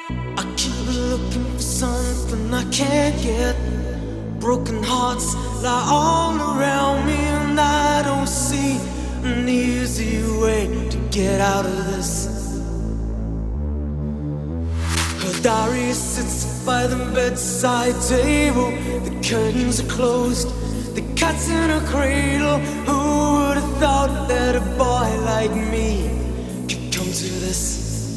I keep looking for something I can't get. Broken hearts lie all around me, and I don't see an easy way to get out of this. Her diary sits by the bedside table. The curtains are closed, the cat's in a cradle. Who would have thought that a boy like me could come to this?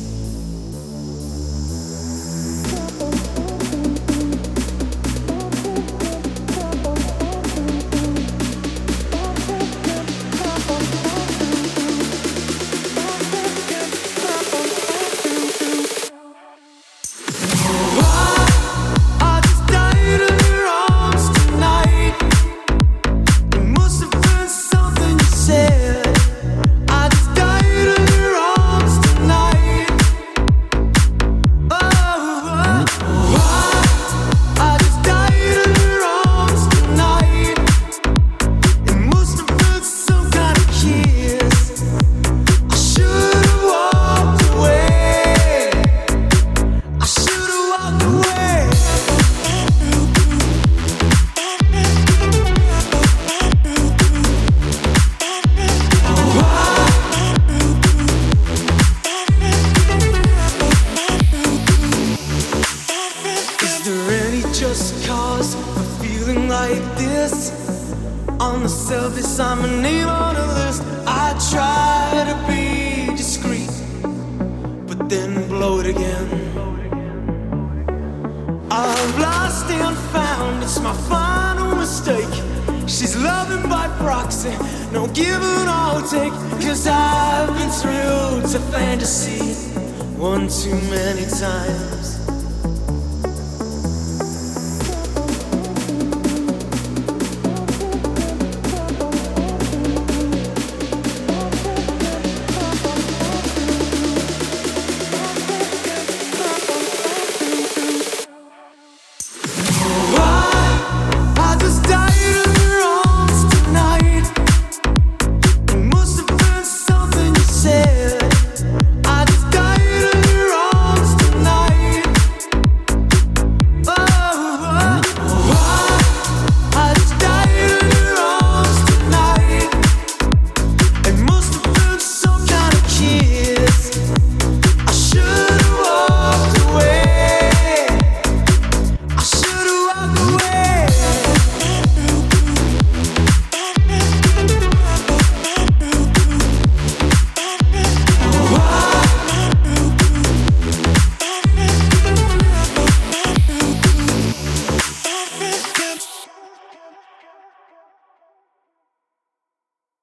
Just cause I'm feeling like this. On the surface, I'm a name on a list. I try to be discreet, but then blow it again. I've lost and found, it's my final mistake. She's loving by proxy, no give and I'll take. Cause I've been thrilled to fantasy one too many times.